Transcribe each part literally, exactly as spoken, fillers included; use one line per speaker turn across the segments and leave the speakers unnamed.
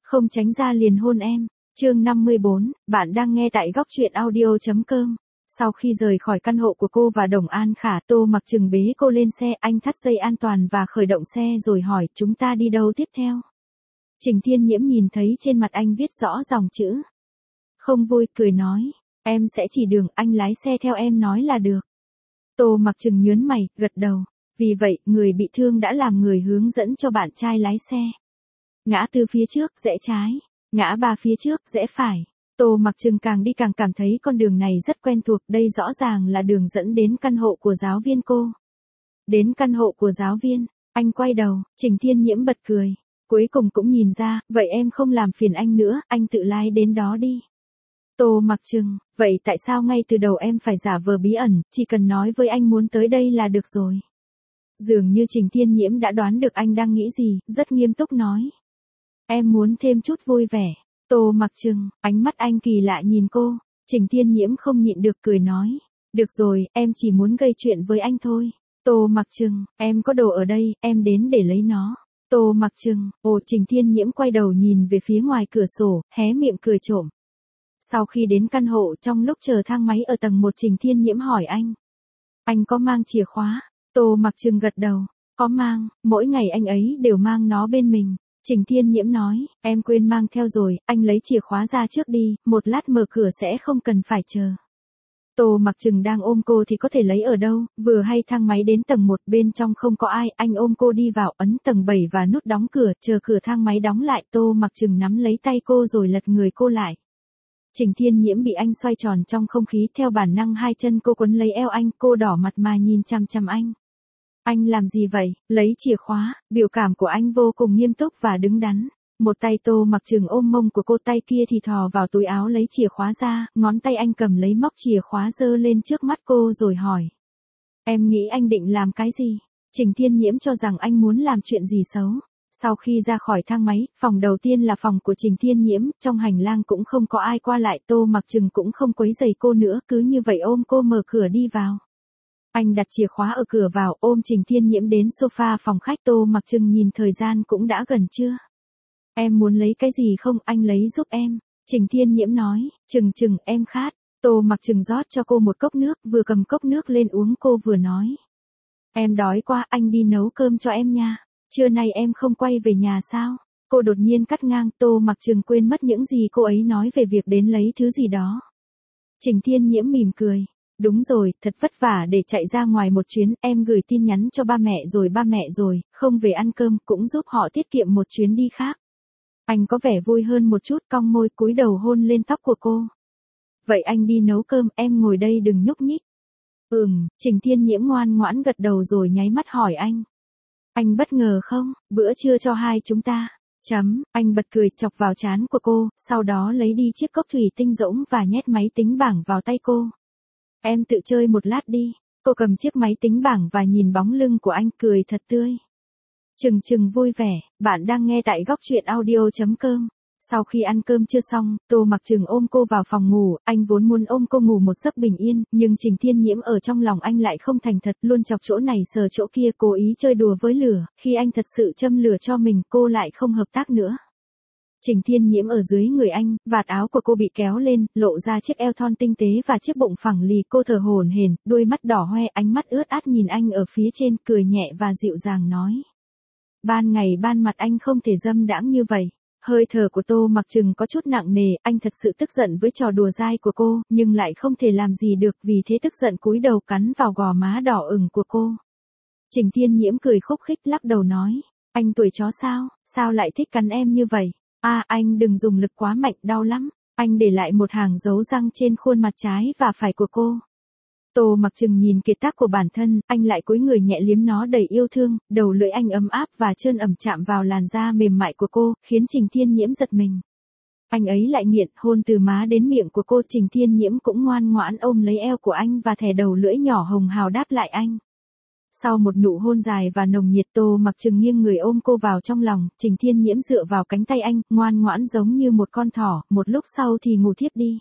Không tránh ra liền hôn em. Chương năm mươi bốn, bạn đang nghe tại góc truyện audio.com. Sau khi rời khỏi căn hộ của cô và Đồng An Khả, Tô Mặc Trừng bế cô lên xe, anh thắt dây an toàn và khởi động xe rồi hỏi chúng ta đi đâu tiếp theo. Trình Thiên Nhiễm nhìn thấy trên mặt anh viết rõ dòng chữ. Không vui, cười nói, em sẽ chỉ đường, anh lái xe theo em nói là được. Tô Mặc Trừng nhớn mày, gật đầu. Vì vậy, người bị thương đã làm người hướng dẫn cho bạn trai lái xe. Ngã tư phía trước, rẽ trái. Ngã ba phía trước, rẽ phải. Tô Mặc Trừng càng đi càng cảm thấy con đường này rất quen thuộc, đây rõ ràng là đường dẫn đến căn hộ của giáo viên cô. Đến căn hộ của giáo viên, anh quay đầu, Trình Thiên Nhiễm bật cười. Cuối cùng cũng nhìn ra, vậy em không làm phiền anh nữa, anh tự lái đến đó đi. Tô Mặc Trừng, vậy tại sao ngay từ đầu em phải giả vờ bí ẩn, chỉ cần nói với anh muốn tới đây là được rồi. Dường như Trình Thiên Nhiễm đã đoán được anh đang nghĩ gì, rất nghiêm túc nói. Em muốn thêm chút vui vẻ. Tô Mặc Trừng, ánh mắt anh kỳ lạ nhìn cô. Trình Thiên Nhiễm không nhịn được cười nói. Được rồi, em chỉ muốn gây chuyện với anh thôi. Tô Mặc Trừng, em có đồ ở đây, em đến để lấy nó. Tô Mặc Trừng, ồ Trình Thiên Nhiễm quay đầu nhìn về phía ngoài cửa sổ, hé miệng cười trộm. Sau khi đến căn hộ trong lúc chờ thang máy ở tầng một Trình Thiên Nhiễm hỏi anh. Anh có mang chìa khóa? Tô Mặc Trừng gật đầu. Có mang, mỗi ngày anh ấy đều mang nó bên mình. Trình Thiên Nhiễm nói, em quên mang theo rồi, anh lấy chìa khóa ra trước đi, một lát mở cửa sẽ không cần phải chờ. Tô Mặc Trừng đang ôm cô thì có thể lấy ở đâu, vừa hay thang máy đến tầng một bên trong không có ai, anh ôm cô đi vào ấn tầng bảy và nút đóng cửa, chờ cửa thang máy đóng lại, Tô Mặc Trừng nắm lấy tay cô rồi lật người cô lại. Trình Thiên Nhiễm bị anh xoay tròn trong không khí, theo bản năng hai chân cô quấn lấy eo anh, cô đỏ mặt mà nhìn chằm chằm anh. Anh làm gì vậy? Lấy chìa khóa, biểu cảm của anh vô cùng nghiêm túc và đứng đắn. Một tay Tô Mặc Trừng ôm mông của cô, tay kia thì thò vào túi áo lấy chìa khóa ra, ngón tay anh cầm lấy móc chìa khóa giơ lên trước mắt cô rồi hỏi. Em nghĩ anh định làm cái gì? Trình Thiên Nhiễm cho rằng anh muốn làm chuyện gì xấu. Sau khi ra khỏi thang máy, phòng đầu tiên là phòng của Trình Thiên Nhiễm, trong hành lang cũng không có ai qua lại, Tô Mặc Trừng cũng không quấy rầy cô nữa, cứ như vậy ôm cô mở cửa đi vào. Anh đặt chìa khóa ở cửa vào, ôm Trình Thiên Nhiễm đến sofa phòng khách. Tô Mặc Trừng nhìn thời gian cũng đã gần trưa. Em muốn lấy cái gì không, anh lấy giúp em. Trình Thiên Nhiễm nói, Trừng Trừng em khát. Tô Mặc Trừng rót cho cô một cốc nước, vừa cầm cốc nước lên uống cô vừa nói. Em đói quá, anh đi nấu cơm cho em nha. Trưa nay em không quay về nhà sao? Cô đột nhiên cắt ngang, Tô Mặc Trừng quên mất những gì cô ấy nói về việc đến lấy thứ gì đó. Trình Thiên Nhiễm mỉm cười. Đúng rồi, thật vất vả để chạy ra ngoài một chuyến, em gửi tin nhắn cho ba mẹ rồi ba mẹ rồi, không về ăn cơm cũng giúp họ tiết kiệm một chuyến đi khác. Anh có vẻ vui hơn một chút, cong môi cúi đầu hôn lên tóc của cô. Vậy anh đi nấu cơm, em ngồi đây đừng nhúc nhích. Ừm, Trình Thiên Nhiễm ngoan ngoãn gật đầu rồi nháy mắt hỏi anh. Anh bất ngờ không, bữa trưa cho hai chúng ta. Chấm, anh bật cười chọc vào trán của cô, sau đó lấy đi chiếc cốc thủy tinh rỗng và nhét máy tính bảng vào tay cô. Em tự chơi một lát đi. Cô cầm chiếc máy tính bảng và nhìn bóng lưng của anh cười thật tươi. Trừng Trừng vui vẻ, bạn đang nghe tại góc truyện audio.com. Sau khi ăn cơm chưa xong, Tô Mặc Trừng ôm cô vào phòng ngủ, anh vốn muốn ôm cô ngủ một giấc bình yên, nhưng Trình Thiên Nhiễm ở trong lòng anh lại không thành thật, luôn chọc chỗ này sờ chỗ kia, cố ý chơi đùa với lửa, khi anh thật sự châm lửa cho mình, cô lại không hợp tác nữa. Trình Thiên Nhiễm ở dưới người anh, vạt áo của cô bị kéo lên, lộ ra chiếc eo thon tinh tế và chiếc bụng phẳng lì, cô thở hổn hển, đôi mắt đỏ hoe, ánh mắt ướt át nhìn anh ở phía trên, cười nhẹ và dịu dàng nói. Ban ngày ban mặt anh không thể dâm đãng như vậy. Hơi thở của Tô Mặc Trừng có chút nặng nề, anh thật sự tức giận với trò đùa dai của cô, nhưng lại không thể làm gì được, vì thế tức giận cúi đầu cắn vào gò má đỏ ửng của cô. Trình Thiên Nhiễm cười khúc khích lắc đầu nói, anh tuổi chó sao, sao lại thích cắn em như vậy? À, anh đừng dùng lực quá mạnh, đau lắm. Anh để lại một hàng dấu răng trên khuôn mặt trái và phải của cô. Tô Mặc Trừng nhìn kiệt tác của bản thân, anh lại cúi người nhẹ liếm nó đầy yêu thương, đầu lưỡi anh ấm áp và trơn ẩm chạm vào làn da mềm mại của cô, khiến Trình Thiên Nhiễm giật mình. Anh ấy lại nghiện, hôn từ má đến miệng của cô, Trình Thiên Nhiễm cũng ngoan ngoãn ôm lấy eo của anh và thè đầu lưỡi nhỏ hồng hào đáp lại anh. Sau một nụ hôn dài và nồng nhiệt, Tô Mặc Trừng nghiêng người ôm cô vào trong lòng, Trình Thiên Nhiễm dựa vào cánh tay anh, ngoan ngoãn giống như một con thỏ, một lúc sau thì ngủ thiếp đi.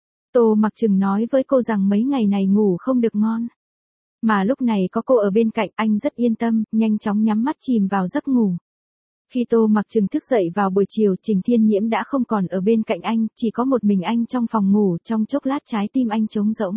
Tô Mặc Trừng nói với cô rằng mấy ngày này ngủ không được ngon. Mà lúc này có cô ở bên cạnh, anh rất yên tâm, nhanh chóng nhắm mắt chìm vào giấc ngủ. Khi Tô Mặc Trừng thức dậy vào buổi chiều, Trình Thiên Nhiễm đã không còn ở bên cạnh anh, chỉ có một mình anh trong phòng ngủ, trong chốc lát trái tim anh trống rỗng.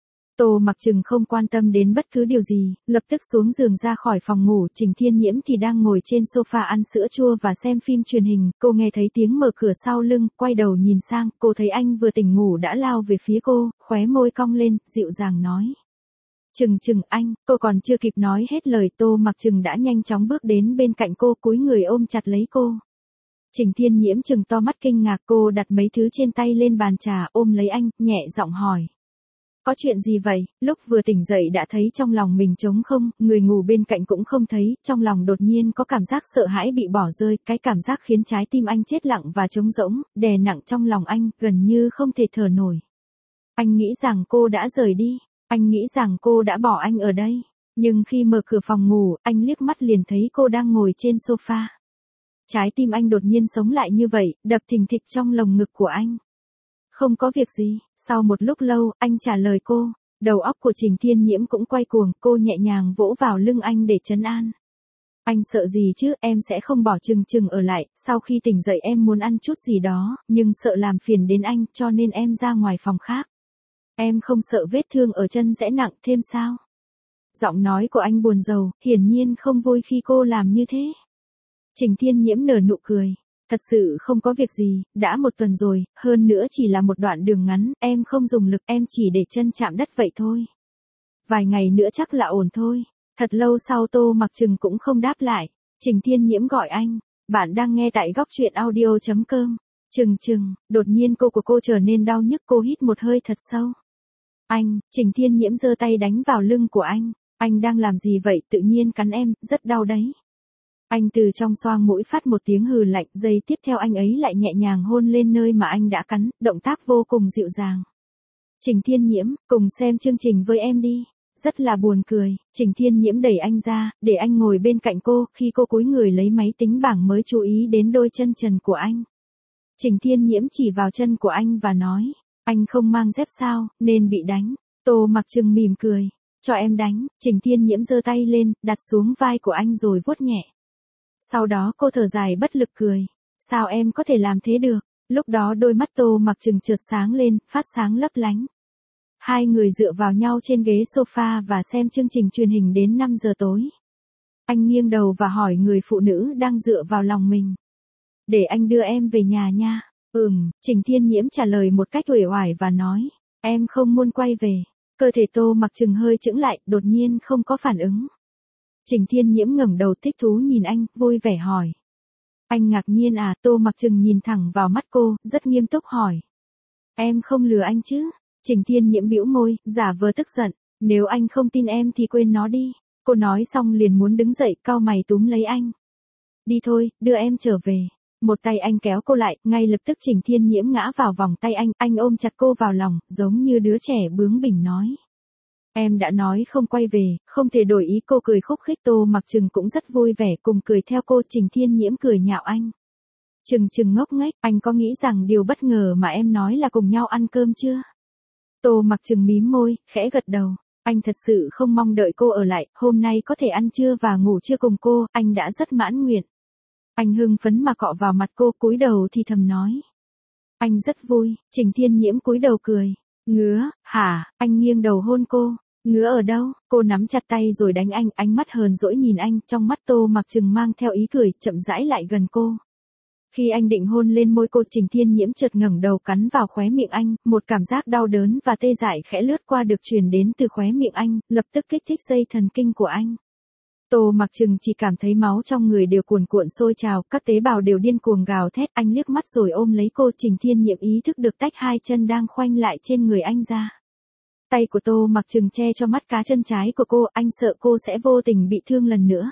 Tô Mặc Trừng không quan tâm đến bất cứ điều gì, lập tức xuống giường ra khỏi phòng ngủ. Trình Thiên Nhiễm thì đang ngồi trên sofa ăn sữa chua và xem phim truyền hình. Cô nghe thấy tiếng mở cửa sau lưng, quay đầu nhìn sang, cô thấy anh vừa tỉnh ngủ đã lao về phía cô, khóe môi cong lên, dịu dàng nói. Trừng Trừng anh, cô còn chưa kịp nói hết lời, Tô Mặc Trừng đã nhanh chóng bước đến bên cạnh cô, cúi người ôm chặt lấy cô. Trình Thiên Nhiễm trừng to mắt kinh ngạc, cô đặt mấy thứ trên tay lên bàn trà, ôm lấy anh, nhẹ giọng hỏi. Có chuyện gì vậy? Lúc vừa tỉnh dậy đã thấy trong lòng mình trống không, người ngủ bên cạnh cũng không thấy, trong lòng đột nhiên có cảm giác sợ hãi bị bỏ rơi, cái cảm giác khiến trái tim anh chết lặng và trống rỗng, đè nặng trong lòng anh, gần như không thể thở nổi. Anh nghĩ rằng cô đã rời đi, anh nghĩ rằng cô đã bỏ anh ở đây, nhưng khi mở cửa phòng ngủ, anh liếc mắt liền thấy cô đang ngồi trên sofa. Trái tim anh đột nhiên sống lại như vậy, đập thình thịch trong lồng ngực của anh. Không có việc gì, sau một lúc lâu, anh trả lời cô, đầu óc của Trình Thiên Nhiễm cũng quay cuồng, cô nhẹ nhàng vỗ vào lưng anh để trấn an. Anh sợ gì chứ, em sẽ không bỏ Trừng Trừng ở lại, sau khi tỉnh dậy em muốn ăn chút gì đó, nhưng sợ làm phiền đến anh, cho nên em ra ngoài phòng khác. Em không sợ vết thương ở chân sẽ nặng thêm sao? Giọng nói của anh buồn rầu, hiển nhiên không vui khi cô làm như thế. Trình Thiên Nhiễm nở nụ cười. Thật sự không có việc gì, đã một tuần rồi, hơn nữa chỉ là một đoạn đường ngắn, em không dùng lực, em chỉ để chân chạm đất vậy thôi. Vài ngày nữa chắc là ổn thôi. Thật lâu sau Tô Mặc Trừng cũng không đáp lại. Trình Thiên Nhiễm gọi anh. Bạn đang nghe tại góc truyện audio chấm com. Trừng Trừng, đột nhiên cô của cô trở nên đau nhức, cô hít một hơi thật sâu. Anh, Trình Thiên Nhiễm giơ tay đánh vào lưng của anh. Anh đang làm gì vậy, tự nhiên cắn em, rất đau đấy. Anh từ trong xoang mũi phát một tiếng hừ lạnh, giây tiếp theo anh ấy lại nhẹ nhàng hôn lên nơi mà anh đã cắn, động tác vô cùng dịu dàng. Trình Thiên Nhiễm, cùng xem chương trình với em đi. Rất là buồn cười, Trình Thiên Nhiễm đẩy anh ra, để anh ngồi bên cạnh cô, khi cô cúi người lấy máy tính bảng mới chú ý đến đôi chân trần của anh. Trình Thiên Nhiễm chỉ vào chân của anh và nói, anh không mang dép sao, nên bị đánh. Tô Mặc Trừng mỉm cười, cho em đánh. Trình Thiên Nhiễm giơ tay lên, đặt xuống vai của anh rồi vuốt nhẹ. Sau đó cô thở dài bất lực cười. Sao em có thể làm thế được? Lúc đó đôi mắt Tô Mặc Trừng chợt sáng lên, phát sáng lấp lánh. Hai người dựa vào nhau trên ghế sofa và xem chương trình truyền hình đến năm giờ tối. Anh nghiêng đầu và hỏi người phụ nữ đang dựa vào lòng mình. Để anh đưa em về nhà nha. Ừm, Trình Thiên Nhiễm trả lời một cách uể oải và nói. Em không muốn quay về. Cơ thể Tô Mặc Trừng hơi chững lại, đột nhiên không có phản ứng. Trình Thiên Nhiễm ngẩng đầu thích thú nhìn anh, vui vẻ hỏi. Anh ngạc nhiên à? Tô Mặc Trừng nhìn thẳng vào mắt cô, rất nghiêm túc hỏi. Em không lừa anh chứ? Trình Thiên Nhiễm bĩu môi, giả vờ tức giận. Nếu anh không tin em thì quên nó đi. Cô nói xong liền muốn đứng dậy, cau mày túm lấy anh. Đi thôi, đưa em trở về. Một tay anh kéo cô lại, ngay lập tức Trình Thiên Nhiễm ngã vào vòng tay anh, anh ôm chặt cô vào lòng, giống như đứa trẻ bướng bỉnh nói. Em đã nói không quay về, không thể đổi ý. Cô cười khúc khích. Tô Mặc Trừng cũng rất vui vẻ, cùng cười theo cô. Trình Thiên Nhiễm cười nhạo anh. Trừng Trừng ngốc nghếch, anh có nghĩ rằng điều bất ngờ mà em nói là cùng nhau ăn cơm chưa? Tô Mặc Trừng mím môi, khẽ gật đầu. Anh thật sự không mong đợi cô ở lại, hôm nay có thể ăn trưa và ngủ trưa cùng cô, anh đã rất mãn nguyện. Anh hưng phấn mà cọ vào mặt cô, cúi đầu thì thầm nói. Anh rất vui. Trình Thiên Nhiễm cúi đầu cười. Ngứa, hả? Anh nghiêng đầu hôn cô. Ngứa ở đâu? Cô nắm chặt tay rồi đánh anh, ánh mắt hờn dỗi nhìn anh, trong mắt Tô Mặc Trừng mang theo ý cười, chậm rãi lại gần cô. Khi anh định hôn lên môi cô, Trình Thiên Nhiễm chợt ngẩng đầu cắn vào khóe miệng anh, một cảm giác đau đớn và tê dại khẽ lướt qua được truyền đến từ khóe miệng anh, lập tức kích thích dây thần kinh của anh. Tô Mặc Trừng chỉ cảm thấy máu trong người đều cuồn cuộn sôi trào, các tế bào đều điên cuồng gào thét, anh liếc mắt rồi ôm lấy cô. Trình Thiên Nhiễm ý thức được tách hai chân đang khoanh lại trên người anh ra. Tay của Tô Mặc Trừng che cho mắt cá chân trái của cô, anh sợ cô sẽ vô tình bị thương lần nữa.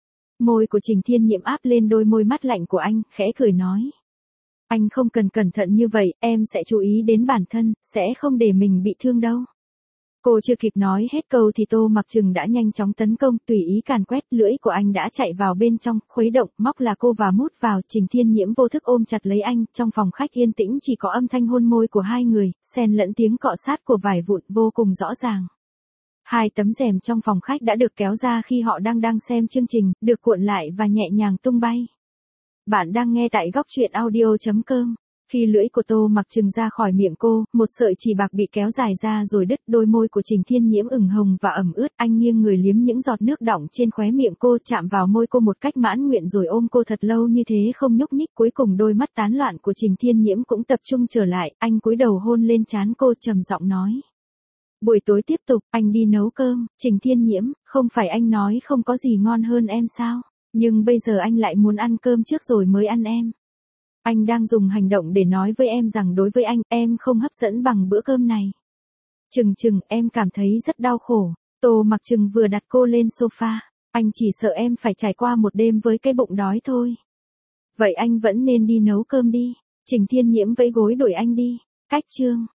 Môi của Trình Thiên Nhiễm áp lên đôi môi mắt lạnh của anh, khẽ cười nói. Anh không cần cẩn thận như vậy, em sẽ chú ý đến bản thân, sẽ không để mình bị thương đâu. Cô chưa kịp nói hết câu thì Tô Mặc Trừng đã nhanh chóng tấn công, tùy ý càn quét, lưỡi của anh đã chạy vào bên trong, khuấy động, móc là cô và mút vào. Trình Thiên Nhiễm vô thức ôm chặt lấy anh, trong phòng khách yên tĩnh chỉ có âm thanh hôn môi của hai người, xen lẫn tiếng cọ sát của vải vụn vô cùng rõ ràng. Hai tấm rèm trong phòng khách đã được kéo ra khi họ đang đang xem chương trình, được cuộn lại và nhẹ nhàng tung bay. Bạn đang nghe tại góc truyện audio.com. Khi lưỡi của Tô Mặc Trừng ra khỏi miệng cô, một sợi chỉ bạc bị kéo dài ra rồi đứt, đôi môi của Trình Thiên Nhiễm ửng hồng và ẩm ướt, anh nghiêng người liếm những giọt nước đọng trên khóe miệng cô, chạm vào môi cô một cách mãn nguyện rồi ôm cô thật lâu như thế không nhúc nhích. Cuối cùng đôi mắt tán loạn của Trình Thiên Nhiễm cũng tập trung trở lại, anh cúi đầu hôn lên trán cô, trầm giọng nói. Buổi tối tiếp tục, anh đi nấu cơm. Trình Thiên Nhiễm, không phải anh nói không có gì ngon hơn em sao? Nhưng bây giờ anh lại muốn ăn cơm trước rồi mới ăn em. Anh đang dùng hành động để nói với em rằng đối với anh, em không hấp dẫn bằng bữa cơm này. Trừng Trừng, em cảm thấy rất đau khổ. Tô Mặc Trừng vừa đặt cô lên sofa. Anh chỉ sợ em phải trải qua một đêm với cái bụng đói thôi. Vậy anh vẫn nên đi nấu cơm đi. Trình Thiên Nhiễm vẫy gối đuổi anh đi. Cách chương.